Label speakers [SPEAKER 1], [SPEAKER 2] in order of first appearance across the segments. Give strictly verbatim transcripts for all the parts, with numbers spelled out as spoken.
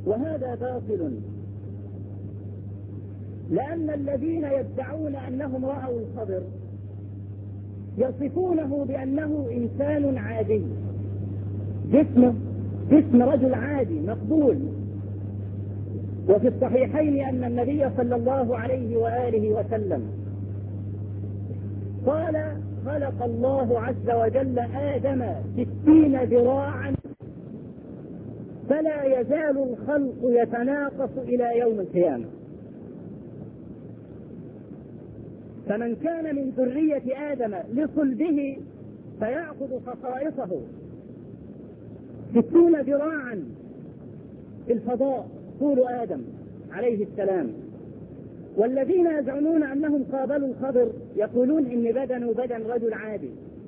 [SPEAKER 1] وهذا باطل، لأن الذين يدعون أنهم رأوا الخضر يصفونه بأنه إنسان عادي، جسمه جسم رجل عادي مقبول. وفي الصحيحين أن النبي صلى الله عليه وآله وسلم قال: خلق الله عز وجل آدم ستين ذراعا فلا يزال الخلق يتناقص إلى يوم القيامة. فمن كان من ذرية آدم لصلبه فيأخذ خصائصه ستون ذراعا في الفضاء طول آدم عليه السلام. والذين يزعمون أنهم قابلوا الخضر يقولون إن بدنه بدن رجل عادي.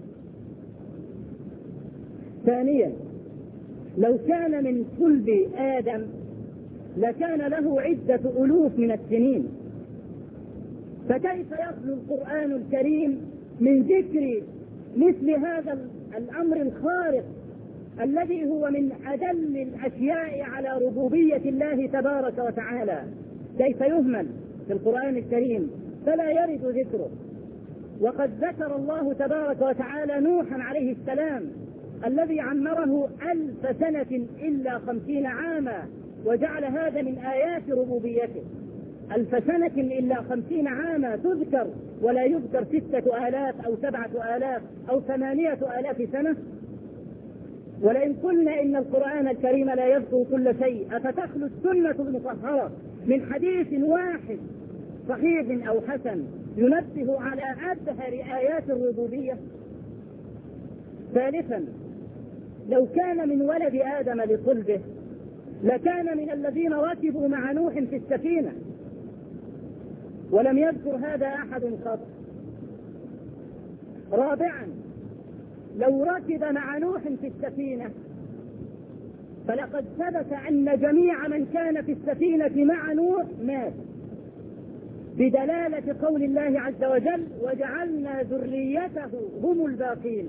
[SPEAKER 1] ثانيا، لو كان من صلب آدم لكان له عدة ألوف من السنين، فكيف يخلو القرآن الكريم من ذكر مثل هذا الأمر الخارق الذي هو من أدل الأشياء على ربوبية الله تبارك وتعالى؟ كيف يهمل في القرآن الكريم فلا يرد ذكره؟ وقد ذكر الله تبارك وتعالى نوحا عليه السلام الذي عمره ألف سنة إلا خمسين عاما، وجعل هذا من آيات ربوبيته. ألف سنة إلا خمسين عاما تذكر، ولا يذكر ستة آلاف أو سبعة آلاف أو ثمانية آلاف سنة. ولئن قلنا إن القرآن الكريم لا يذكر كل شيء، أفتخلو السنة المطهرة من حديث واحد صحيح أو حسن ينبه على أبهر آيات الربوبية؟ ثالثا، لو كان من ولد آدم لصلبه لكان من الذين ركبوا مع نوح في السفينة، ولم يذكر هذا أحد قط. رابعا، لو ركب مع نوح في السفينة فلقد ثبت أن جميع من كان في السفينة مع نوح مات، بدلالة قول الله عز وجل: وجعلنا ذريته هم الباقين.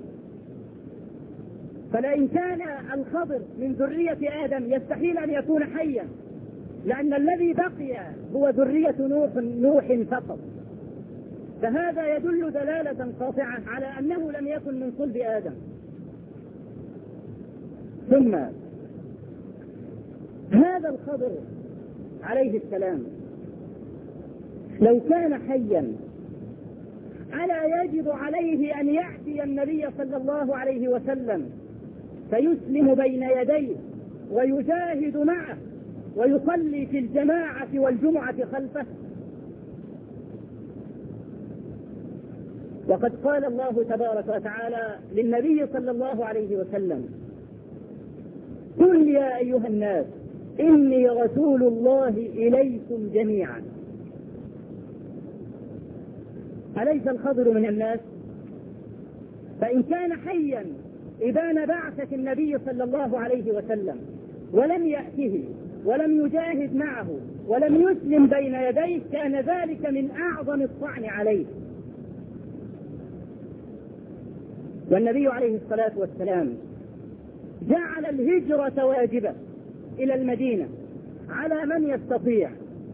[SPEAKER 1] فلئن كان الخضر من ذرية آدم يستحيل أن يكون حيا، لأن الذي بقي هو ذرية نوح نوح فقط. فهذا يدل دلالة قاطعة على أنه لم يكن من صلب آدم. ثم هذا الخضر عليه السلام لو كان حيا ألا يجب عليه أن يأتي النبي صلى الله عليه وسلم فيسلم بين يديه ويجاهد معه ويصلي في الجماعة والجمعة خلفه؟ وقد قال الله تبارك وتعالى للنبي صلى الله عليه وسلم: قل يا أيها الناس إني رسول الله إليكم جميعا. أليس الخضر من الناس؟ فإن كان حيا إبان بعثة النبي صلى الله عليه وسلم ولم يأته ولم يجاهد معه ولم يسلم بين يديه كان ذلك من أعظم الطعن عليه. والنبي عليه الصلاة والسلام جعل الهجرة واجبة إلى المدينة على من يستطيع.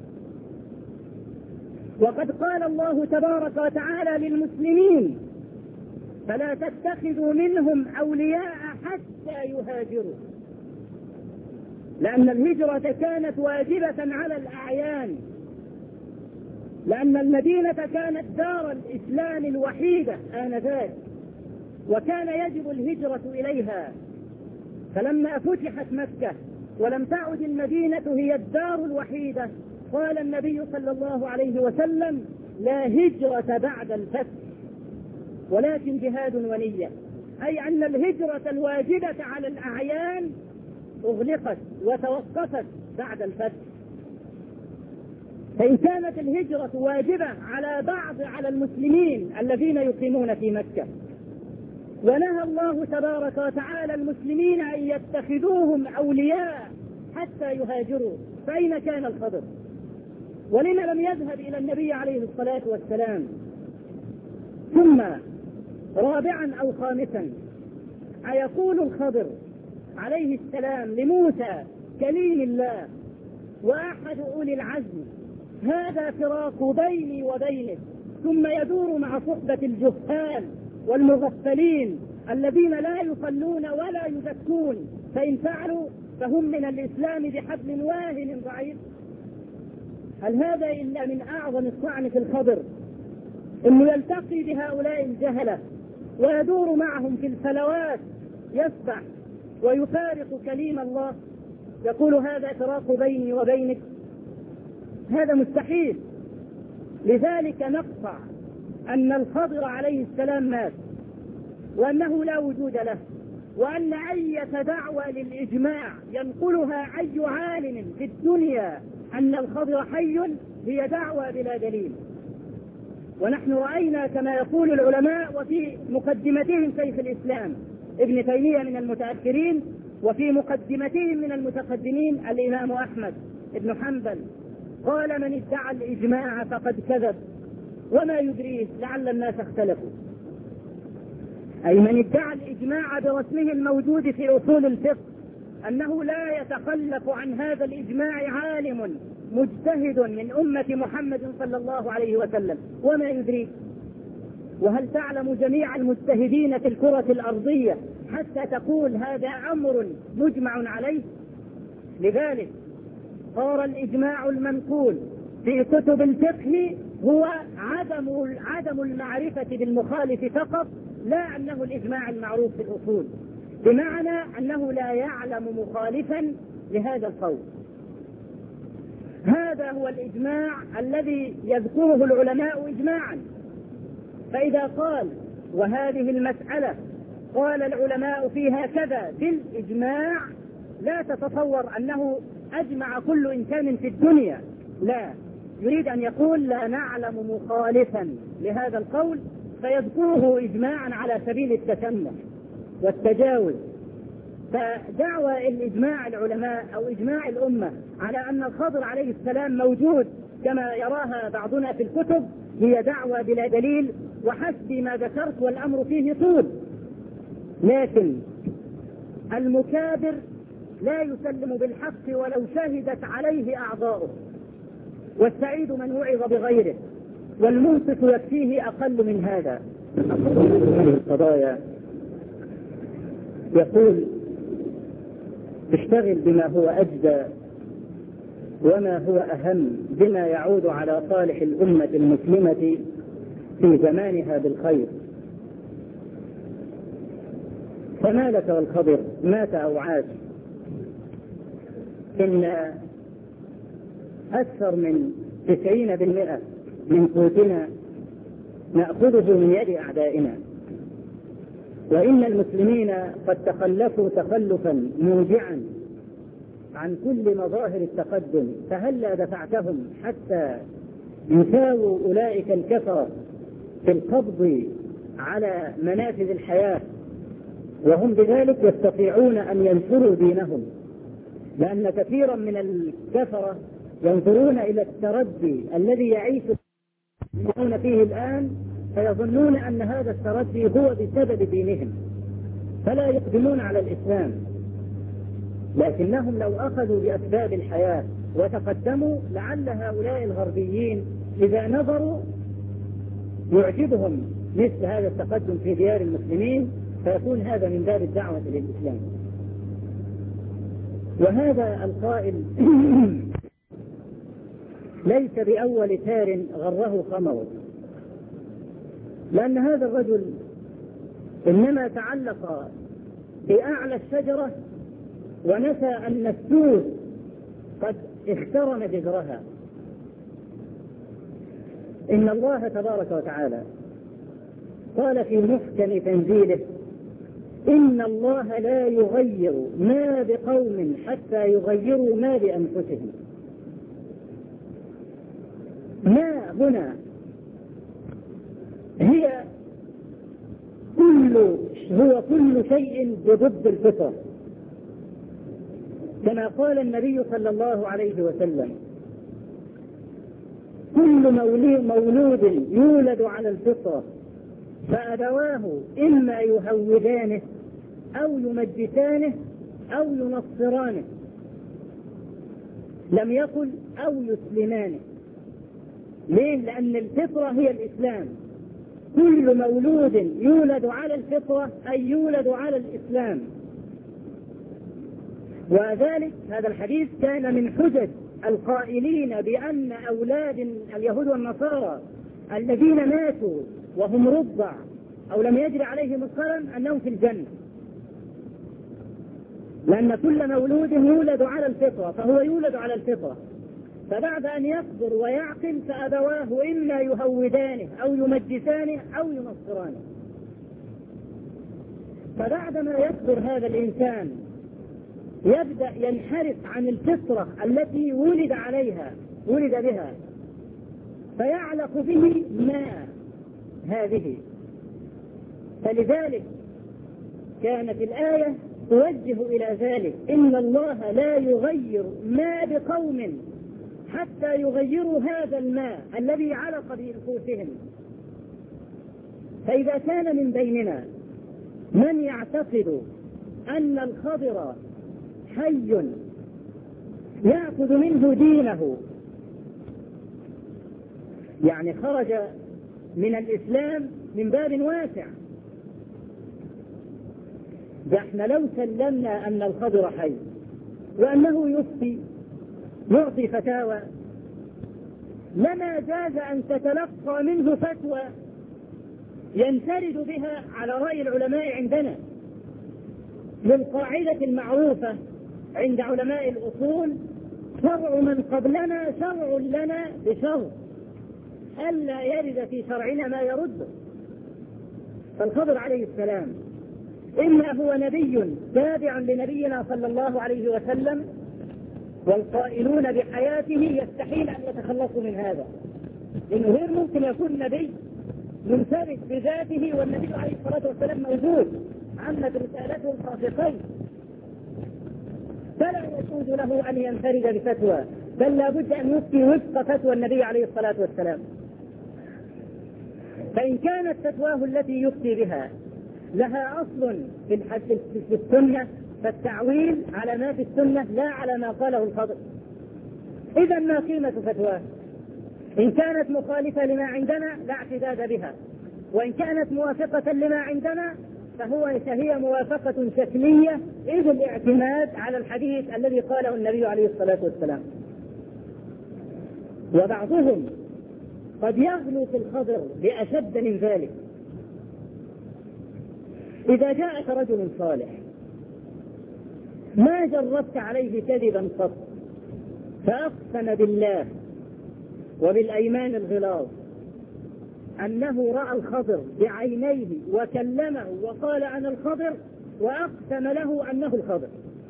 [SPEAKER 1] وقد قال الله تبارك وتعالى للمسلمين: فلا تتخذوا منهم أولياء حتى يهاجروا، لأن الهجرة كانت واجبة على الأعيان، لأن المدينة كانت دار الإسلام الوحيدة آنذاك، وكان يجب الهجرة إليها. فلما فتحت مكة ولم تعد المدينة هي الدار الوحيدة قال النبي صلى الله عليه وسلم: لا هجرة بعد الفتح ولكن جهاد ونية، أي أن الهجرة الواجبة على الأعيان أغلقت وتوقفت بعد الفتح. فإن كانت الهجرة واجبة على بعض على المسلمين الذين يقيمون في مكة، ونهى الله تبارك وتعالى المسلمين أن يتخذوهم أولياء حتى يهاجروا، فأين كان الخضر؟ ولما لم يذهب إلى النبي عليه الصلاة والسلام؟ ثم رابعا أو خامسا، أيقول الخضر عليه السلام لموسى: كليم الله وأحد أولي العزم، هذا فراق بيني وبينك، ثم يدور مع صحبة الجهال والمغفلين الذين لا يصلون ولا يزكون، فإن فعلوا فهم من الإسلام بحبل واهن ضعيف. هل هذا إلا من أعظم الطعن في الخبر، إنه يلتقي بهؤلاء الجهلة ويدور معهم في الفلوات، يسبح ويفارق كليم الله، يقول هذا فراق بيني وبينك؟ هذا مستحيل. لذلك نقطع أن الخضر عليه السلام مات، وأنه لا وجود له، وأن أي دعوة للإجماع ينقلها أي عالم في الدنيا أن الخضر حي هي دعوة بلا دليل. ونحن رأينا كما يقول العلماء، وفي مقدمتهم شيخ الإسلام ابن تيمية من المتأخرين، وفي مقدمتهم من المتقدمين الإمام أحمد بن حنبل، قال من ادعى الإجماع فقد كذب وما يدريه لعل الناس اختلفوا. أي من ادعى الإجماع برسمه الموجود في أصول الفقه، أنه لا يتخلف عن هذا الإجماع عالم مجتهد من أمة محمد صلى الله عليه وسلم، وما يدريه. وهل تعلم جميع المجتهدين في الكرة الأرضية حتى تقول هذا أمر مجمع عليه؟ لذلك صار الإجماع المنقول في كتب الفقه هو عدم عدم المعرفة بالمخالف فقط، لا أنه الإجماع المعروف في الأصول، بمعنى أنه لا يعلم مخالفا لهذا القول. هذا هو الإجماع الذي يذكره العلماء إجماعا. فإذا قال وهذه المسألة قال العلماء فيها كذا بالإجماع، لا تتصور أنه أجمع كل إنسان في الدنيا، لا، يريد أن يقول لا نعلم مخالفا لهذا القول، فيذكره إجماعا على سبيل التسمح والتجاوز. فدعوى الإجماع العلماء أو إجماع الأمة على أن الخضر عليه السلام موجود كما يراها بعضنا في الكتب هي دعوى بلا دليل، وحسب ما ذكرت والأمر فيه طول. لكن المكابر لا يسلم بالحق ولو شهدت عليه أعضاؤه، والسعيد من وعظ بغيره، والمنصف يكفيه أقل من هذا. هذه القضايا يقول اشتغل بما هو أجدى وما هو أهم، بما يعود على صالح الأمة المسلمة في زمانها بالخير. فما لك والخضر مات أو عاش؟ إن أكثر من تسعين بالمئة من قوتنا نأخذه من يد أعدائنا، وإن المسلمين قد تخلفوا تخلفا موجعا عن كل مظاهر التقدم، فهلا دفعتهم حتى يساووا أولئك الكفرة في القبض على منافذ الحياة، وهم بذلك يستطيعون أن ينشروا دينهم، لأن كثيرا من الكفرة ينظرون إلى التردي الذي يعيش فيه الآن، فيظنون أن هذا التردي هو بسبب دينهم، فلا يقدمون على الإسلام. لكنهم لو أخذوا بأسباب الحياة وتقدموا، لعل هؤلاء الغربيين إذا نظروا يعجبهم مثل هذا التقدم في ديار المسلمين، فيكون هذا من باب الدعوة للإسلام. وهذا القائل ليس بأول تار غره خمر، لأن هذا الرجل إنما تعلق بأعلى الشجرة ونسى أن السوس قد اخترم جذرها. إن الله تبارك وتعالى قال في محكم تنزيله: إن الله لا يغير ما بقوم حتى يغيروا ما بأنفسهم. ما هنا هي كل هو كل شيء بضد الفطرة، كما قال النبي صلى الله عليه وسلم: كل مولود يولد على الفطرة فأبواه إما يهودانه أو يمجسانه أو ينصرانه. لم يقل أو يسلمان. ليه؟ لأن الفطرة هي الإسلام. كل مولود يولد على الفطرة أي يولد على الإسلام. وذلك هذا الحديث كان من حجج القائلين بأن أولاد اليهود والنصارى الذين ماتوا وهم رضع أو لم يجري عليهم القلم أنهم في الجنة، لأن كل مولود يولد على الفطرة فهو يولد على الفطرة، فبعد أن يكبر ويعقل فأبواه إما يهودانه أو يمجسانه أو ينصرانه. فبعدما يكبر هذا الإنسان يبدأ ينحرف عن الفطرة التي ولد عليها ولد بها، فيعلق به ما هذه. فلذلك كانت الآية توجه إلى ذلك: إن الله لا يغير ما بقوم حتى يغيروا هذا الماء الذي علق بنفوسهم. فإذا كان من بيننا من يعتقد أن الخضر حي يأخذ منه دينه، يعني خرج من الإسلام من باب واسع، ده احنا لو سلمنا أن الخضر حي وأنه يفتي يعطي فتاوى لما جاز أن تتلقى منه فتوى ينفرد بها على رأي العلماء عندنا، للقاعدة المعروفة عند علماء الأصول: شرع من قبلنا شرع لنا بشرط ألا يرد في شرعنا ما يرده. فالخضر عليه السلام إما هو نبي تابع لنبينا صلى الله عليه وسلم، والقائلون بحياته يستحيل أن يتخلصوا من هذا، لأنه غير ممكن يكون نبي منفرد بذاته والنبي عليه الصلاة والسلام موجود عمت رسالته الخاصقين، فلا يجوز له أن ينفرد بفتوى، بل لا بد أن يفتي وفق فتوى النبي عليه الصلاة والسلام. فإن كانت فتواه التي يفتي بها لها أصل في في السنة فالتعويل على ما في السنة لا على ما قاله الخضر. إذا ما قيمة فتواه؟ إن كانت مخالفة لما عندنا لا اعتداد بها، وإن كانت موافقة لما عندنا فهو فهي موافقة شكلية، إذ الاعتماد على الحديث الذي قاله النبي عليه الصلاة والسلام. وبعضهم قد يغلو في الخضر بأشد من ذلك. إذا جاءك رجل صالح ما جربت عليه كذبا قط، فأقسم بالله وبالأيمان الغلاظ أنه رأى الخضر بعينيه وكلمه وقال أنا الخضر، وأقسم له أنه الخضر.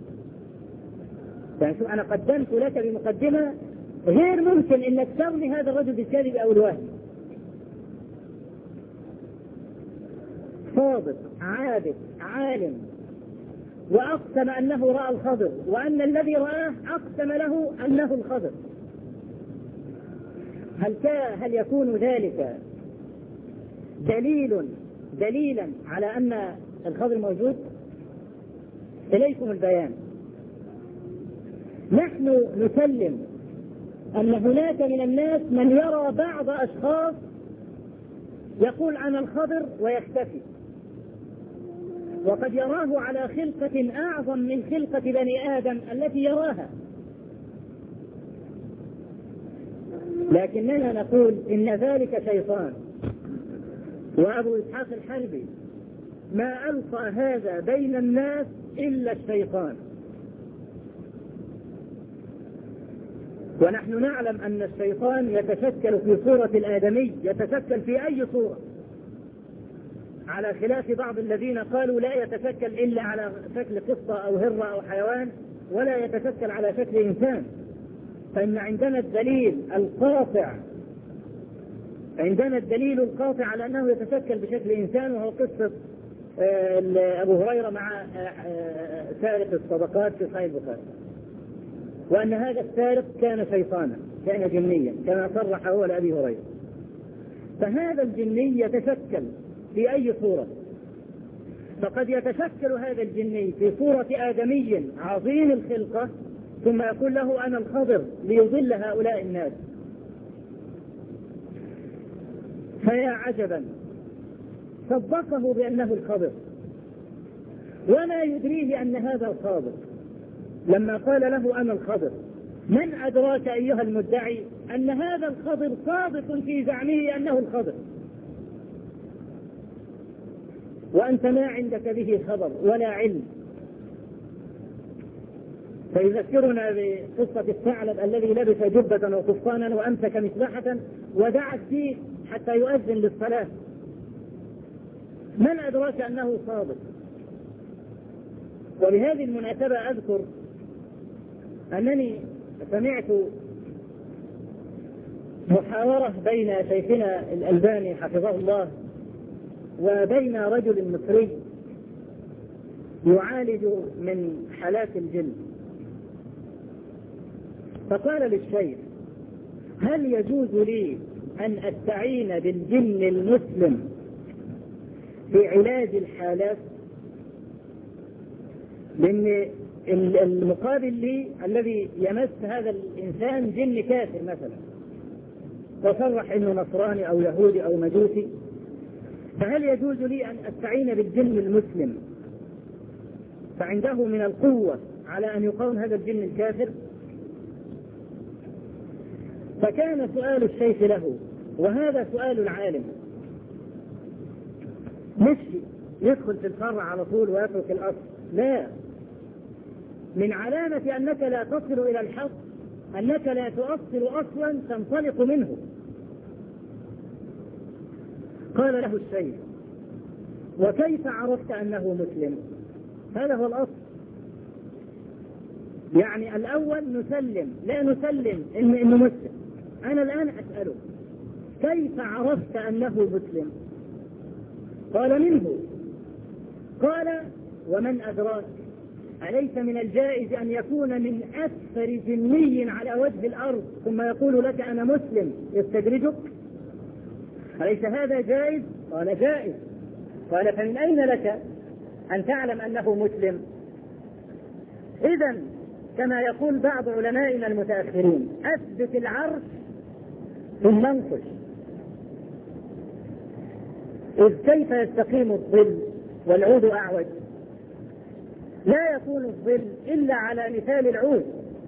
[SPEAKER 1] يعني شو، أنا قدمت لك بمقدمة غير ممكن أنك ترمي هذا الرجل بالكذب أو الوهم. صادق عابد عالم، وأقسم أنه رأى الخضر، وأن الذي رآه أقسم له أنه الخضر. هل هل يكون ذلك دليل دليلا على أن الخضر موجود؟ إليكم البيان. نحن نسلم أن هناك من الناس من يرى بعض أشخاص يقول أنا الخضر ويختفي، وقد يراه على خلقة أعظم من خلقة بني آدم التي يراها. لكننا نقول إن ذلك شيطان. وأبو إسحاق الحربي: ما ألقى هذا بين الناس إلا الشيطان. ونحن نعلم أن الشيطان يتشكل في صورة الآدمي، يتشكل في أي صورة، على خلاف بعض الذين قالوا لا يتشكل إلا على شكل قطة أو هرة أو حيوان، ولا يتشكل على شكل إنسان. فإن عندنا الدليل القاطع عندنا الدليل القاطع على أنه يتشكل بشكل إنسان، وهو قصة أبو هريرة مع سارق الصدقات في صحيح البخاري، وأن هذا السارق كان شيطانا، كان جنيا كما صرح هو لأبي هريرة. فهذا الجني يتشكل في أي صورة، فقد يتشكل هذا الجني في صورة آدمي عظيم الخلقة ثم يقول له أنا الخضر ليضل هؤلاء الناس. فيا عجبا، صدقه بأنه الخضر وما يدريه أن هذا صادق لما قال له أنا الخضر. من أدراك أيها المدعي أن هذا الخضر صادق في زعمه أنه الخضر وأنت ما عندك به خبر ولا علم؟ فيذكرنا بقصة الثعلب الذي لبس جبة وقفطانا وأمسك مسبحة ودعا الدين حتى يؤذن للصلاة. من أدراك أنه صادق؟ وبهذه المناسبة أذكر أنني سمعت محاورة بين شيخنا الألباني حفظه الله وبين رجل مصري يعالج من حالات الجن. فقال للشيخ: هل يجوز لي أن أستعين بالجن المسلم في علاج الحالات؟ لأن المقابل لي الذي يمس هذا الإنسان جن كافر مثلا وصرح أنه نصراني أو يهودي أو مجوسي، فهل يجوز لي أن أستعين بالجن المسلم فعنده من القوة على أن يقاوم هذا الجن الكافر؟ فكان سؤال الشيخ له، وهذا سؤال العالم، مش يدخل في الفرع على طول ويترك الأصل، لا، من علامة أنك لا تصل إلى الحق أنك لا تؤصل أصلا تنطلق منه. قال له الشيخ: وكيف عرفت أنه مسلم؟ هذا هو الأصل. يعني الأول نسلم، لا نسلم إن إنه مسلم. أنا الآن أسأله: كيف عرفت أنه مسلم؟ قال: منه. قال: ومن أدراك؟ أليس من الجائز أن يكون من أكثر جني على وجه الأرض ثم يقول لك أنا مسلم يستدرجك؟ أليس هذا جائز؟ قال: جائز. قال: فمن أين لك أن تعلم أنه مسلم؟ إذن كما يقول بعض علمائنا المتأخرين: أثبت العرش ثم انقش. إذ كيف يستقيم الظل والعود أعوج؟ لا يكون الظل إلا على مثال العود.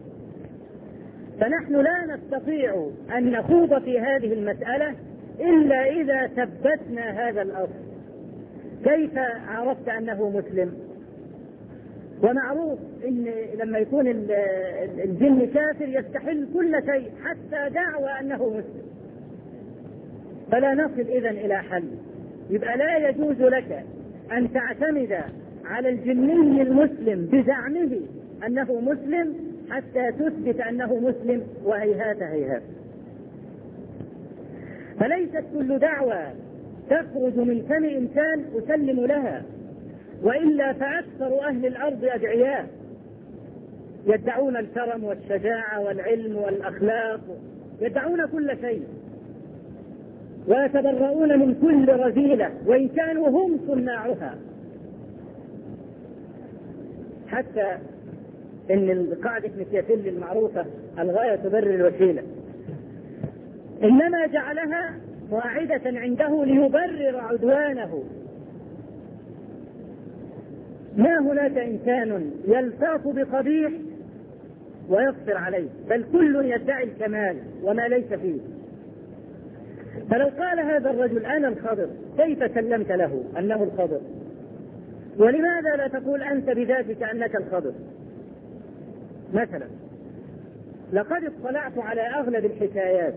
[SPEAKER 1] فنحن لا نستطيع أن نخوض في هذه المسألة إلا إذا ثبتنا هذا الأصل. كيف عرفت أنه مسلم؟ ومعروف إن لما يكون الجن كافر يستحل كل شيء حتى دعوى أنه مسلم، فلا نصل إذن إلى حل. يبقى لا يجوز لك أن تعتمد على الجني المسلم بزعمه أنه مسلم حتى تثبت أنه مسلم، وهيهات هيهات. فليست كل دعوة تخرج من فم إنسان أسلم لها، وإلا فأكثر أهل الأرض أدعياء يدعون الكرم والشجاعة والعلم والأخلاق، يدعون كل شيء ويتبرؤون من كل رذيلة وإن كانوا هم صناعها. حتى إن قاعدة ميكيافيلي المعروفة الغاية تبرر الوسيلة إنما جعلها قاعدة عنده ليبرر عدوانه. ما هناك إنسان يلتاف بقبيح ويقصر عليه، بل كل يدعي الكمال وما ليس فيه. فلو قال هذا الرجل أنا الخضر، كيف سلمت له أنه الخضر؟ ولماذا لا تقول أنت بذاتك أنك الخضر؟ مثلا لقد اطلعت على أغلب الحكايات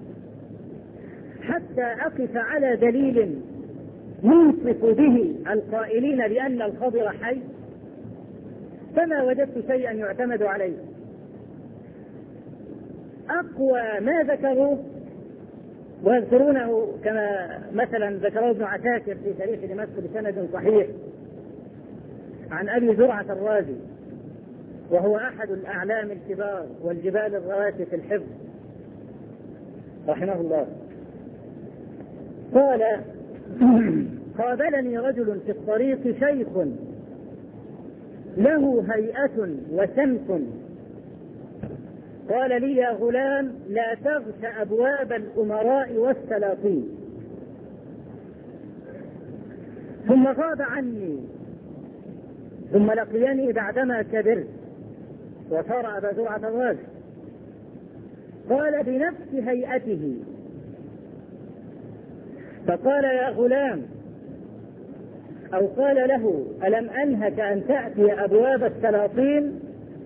[SPEAKER 1] حتى أقف على دليل ينصف به القائلين بأن الخضر حي، فما وجدت شيئا يعتمد عليه. أقوى ما ذكروه ويذكرونه كما مثلا ذكره ابن عساكر في تاريخ دمشق بسند صحيح عن أبي زرعة الرازي، وهو أحد الأعلام الكبار والجبال الرواسي في الحفظ رحمه الله، قال: قابلني رجل في الطريق شيخ له هيئة وسمت قال لي يا غلام لا تغش أبواب الأمراء والسلاطين، ثم غاب عني، ثم لقيني بعدما كبرت وصار أبا زرعة الراجل. قال بنفس هيئته، فقال يا غلام، أو قال له ألم أنهك أن تأتي أبواب السلاطين؟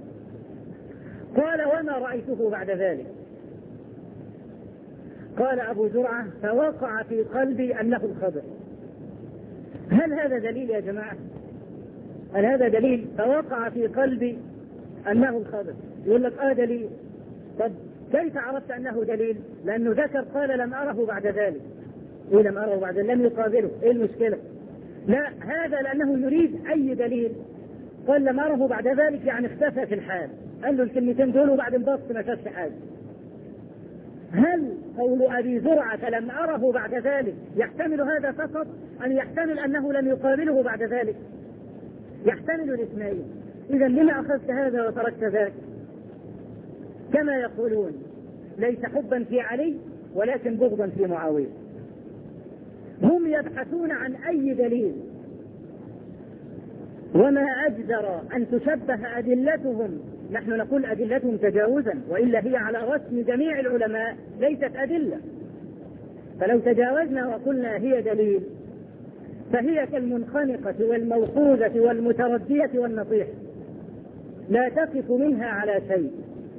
[SPEAKER 1] قال وما رأيته بعد ذلك. قال أبو زرعة فوقع في قلبي أنه الخضر. هل هذا دليل يا جماعة؟ هل هذا دليل؟ فوقع في قلبي أنه الخضر. يقول لك آه دليل. طب كيف عرفت أنه دليل؟ لأنه ذكر قال لم أره بعد ذلك. إيه لم أره بعد ذلك؟ لم يقابله. إيه المشكلة؟ لا، هذا لأنه يريد أي دليل. قال لم أره بعد ذلك يعني اختفى في الحال، قال له الكلمتين دول وبعدين بص ما شافش حاجة. هل قول أبي زرعة لم أره بعد ذلك يحتمل هذا فقط، أن يحتمل أنه لم يقابله بعد ذلك؟ يحتمل الاثنين. إذا لما أخذت هذا وتركت ذاك؟ كما يقولون ليس حبا في علي ولكن بغضا في معاوية. هم يبحثون عن أي دليل، وما أجدر أن تشبه أدلتهم. نحن نقول أدلتهم تجاوزا، وإلا هي على رسم جميع العلماء ليست أدلة. فلو تجاوزنا وقلنا هي دليل فهي كالمنخنقة والموقوذة والمتردية والنطيح، لا تقف منها على شيء.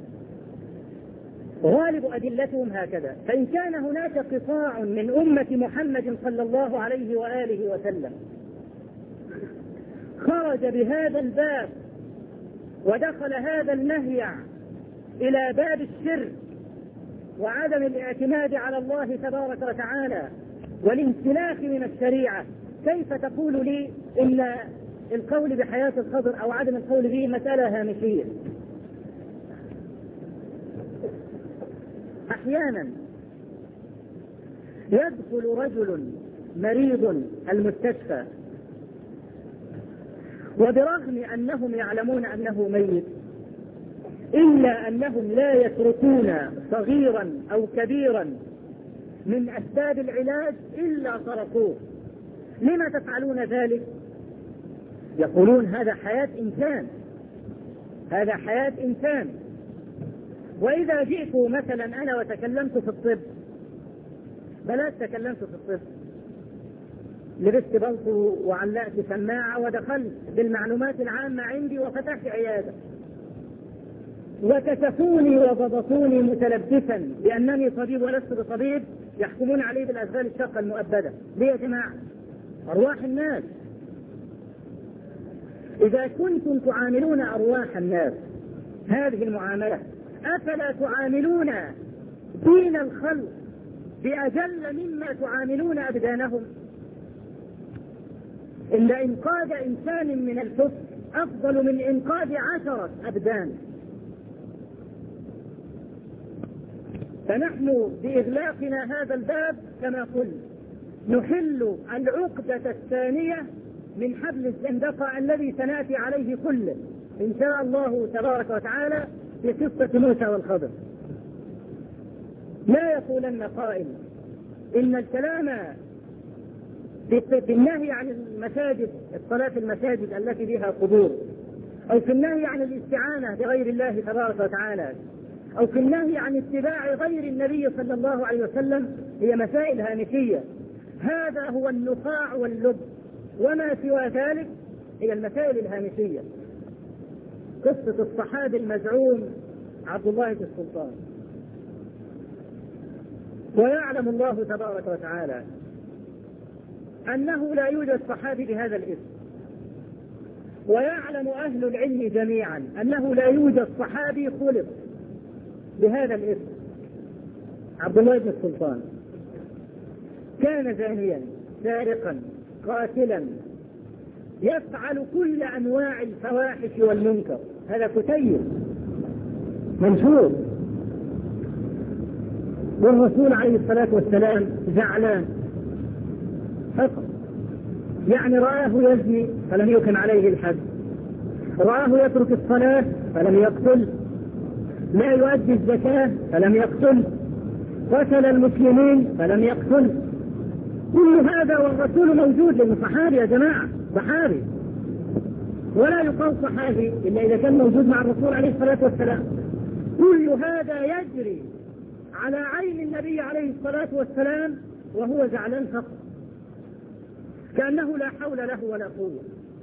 [SPEAKER 1] غالب أدلتهم هكذا. فإن كان هناك قطاع من أمة محمد صلى الله عليه وآله وسلم خرج بهذا الباب ودخل هذا النهي إلى باب الشرك وعدم الاعتماد على الله تبارك وتعالى والانسلاخ من الشريعة، كيف تقول لي إن القول بحياة الخضر أو عدم القول به مسألة هامشية؟ أحيانا يدخل رجل مريض المستشفى وبرغم أنهم يعلمون أنه ميت إلا أنهم لا يتركون صغيرا أو كبيرا من أسباب العلاج إلا طرقوه. لما تفعلون ذلك؟ يقولون هذا حياة إنسان، هذا حياة إنسان. وإذا جئت مثلا أنا وتكلمت في الطب، بلاش تكلمت في الطب، لبست بلطو وعلقت سماعة ودخلت بالمعلومات العامة عندي وفتحت عيادة، وكشفوني وضبطوني متلبسا بأنني طبيب ولست بطبيب، يحكمون عليه بالأشغال الشاقة المؤبدة. ليه يا جماعة؟ أرواح الناس. إذا كنتم تعاملون أرواح الناس هذه المعاملة، أفلا تعاملون دين الخلق بأجل مما تعاملون أبدانهم؟ إن إنقاذ إنسان من الكفر أفضل من إنقاذ عشرة أبدان. فنحن بإغلاقنا هذا الباب كما قلت نحل العقدة الثانية من حبل الزندقة الذي سنأتي عليه كله إن شاء الله تبارك وتعالى في قصة موسى والخضر. لا يقولن قائل إن الكلام في النهي عن المساجد، الصلاة في المساجد التي فيها قبور، أو في النهي عن الاستعانة بغير الله تبارك وتعالى، أو في النهي عن اتباع غير النبي صلى الله عليه وسلم، هي مسائل هامشية. هذا هو النخاع واللب، وما سوى ذلك هي المسائل الهامشية. قصة الصحابي المزعوم عبد الله بن السلطان، ويعلم الله تبارك وتعالى أنه لا يوجد صحابي بهذا الاسم، ويعلم أهل العلم جميعا أنه لا يوجد صحابي خلق بهذا الاسم. عبد الله بن السلطان كان زانيا سارقا قاتلا يفعل كل أنواع الفواحش والمنكر، هذا كتيب منشور. والرسول عليه الصلاة والسلام زعلان فقط، يعني رآه يزني فلم يقم عليه الحد، رآه يترك الصلاة فلم يقتل، لا يؤدي الزكاة فلم يقتل، قتل المسلمين فلم يقتل. كل هذا والرسول موجود، لأنه صحابي يا جماعة، صحابي، ولا يقال صحابي إلا إذا كان موجود مع الرسول عليه الصلاة والسلام. كل هذا يجري على عين النبي عليه الصلاة والسلام وهو زعلان فقط، كأنه لا حول له ولا قوة.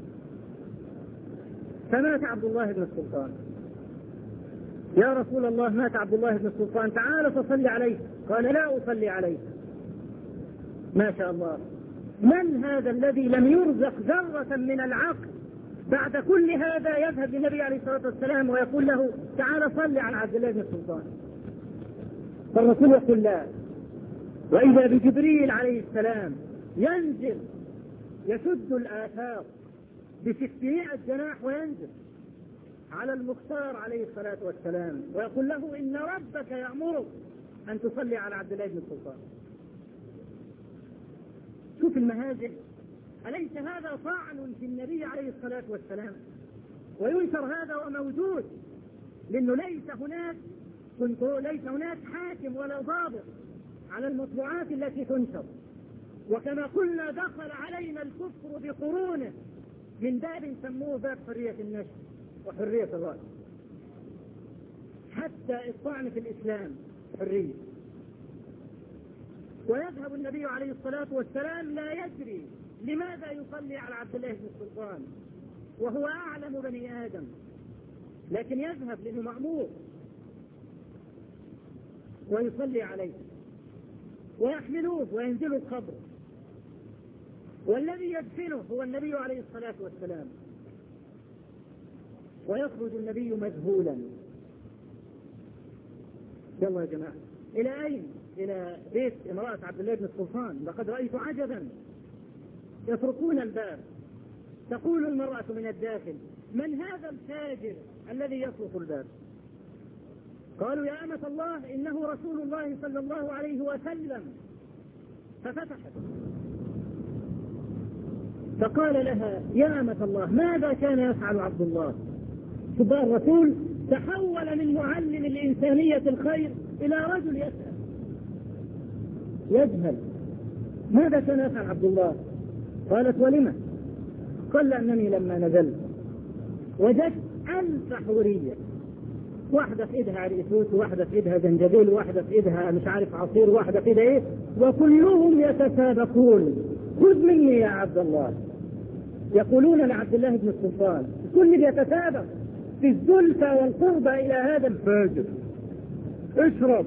[SPEAKER 1] فمات عبد الله بن السلطان. يا رسول الله مات عبد الله بن السلطان، تعال فصل عليه. قال لا أصلي عليه. ما شاء الله، من هذا الذي لم يرزق ذرة من العقل بعد كل هذا يذهب للنبي عليه الصلاة والسلام ويقول له تعال صل على عبد الله بن السلطان؟ فالرسول يقول لا. وإذا بجبريل عليه السلام ينزل يشد الآفاق بستمائة جناح وينزل على المختار عليه الصلاة والسلام ويقول له إن ربك يأمرك أن تصلي على عبد الله بن السلطان. شوف المهازل، أليس هذا طعن في النبي عليه الصلاة والسلام؟ وينشر هذا وموجود، لأنه ليس هناك ليس هناك حاكم ولا ضابط على المطبوعات التي تنشر. وكما قلنا دخل علينا الكفر بقرونه من باب سموه باب حرية النشر وحرية الرأي. حتى الطعن في الإسلام حرية. ويذهب النبي عليه الصلاة والسلام لا يدري لماذا يصلي على عبد الله بن السلطان وهو أعلم بني آدم، لكن يذهب لأنه مأمور ويصلي عليه ويحملوه وينزلوا القبر، والذي يدفنه هو النبي عليه الصلاة والسلام. ويخرج النبي مذهولا. يلا يا جماعة، إلى أين؟ إلى بيت امرأة عبد الله بن السلطان. لقد رأيت عجبا، يطرقون الباب، تقول المرأة من الداخل من هذا الفاجر الذي يطرق الباب؟ قالوا يا أمة الله إنه رسول الله صلى الله عليه وسلم. ففتحت فقال لها يا أمة الله ماذا كان يفعل عبد الله؟ شبه الرسول تحول من معلم الإنسانية الخير إلى رجل يسأل يجهل ماذا كان يفعل عبد الله؟ قالت ولما؟ قال أنني لما نزلت وجدت ألف حورية، واحدة في إيدها عريسوس، واحدة في إيدها زنجبيل، واحدة في إيدها مش عارف عصير، واحدة في إيدها إيه، وكلهم يتسابقون خذ مني يا عبد الله. يقولون لعبد الله بن السلطان كل يتسابق في الزلفى والقربة إلى هذا الفاجر، اشرب.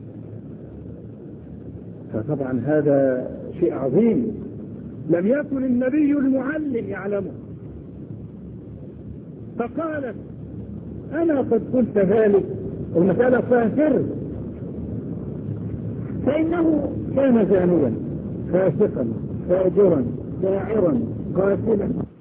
[SPEAKER 1] فطبعا هذا شيء عظيم لم يكن النبي المعلم يعلمه. فقالت أنا قد قلت ذلك، والمسألة فيها سر، فإنه كان زانيا فاسقا فاجرا شاعرا قاتلا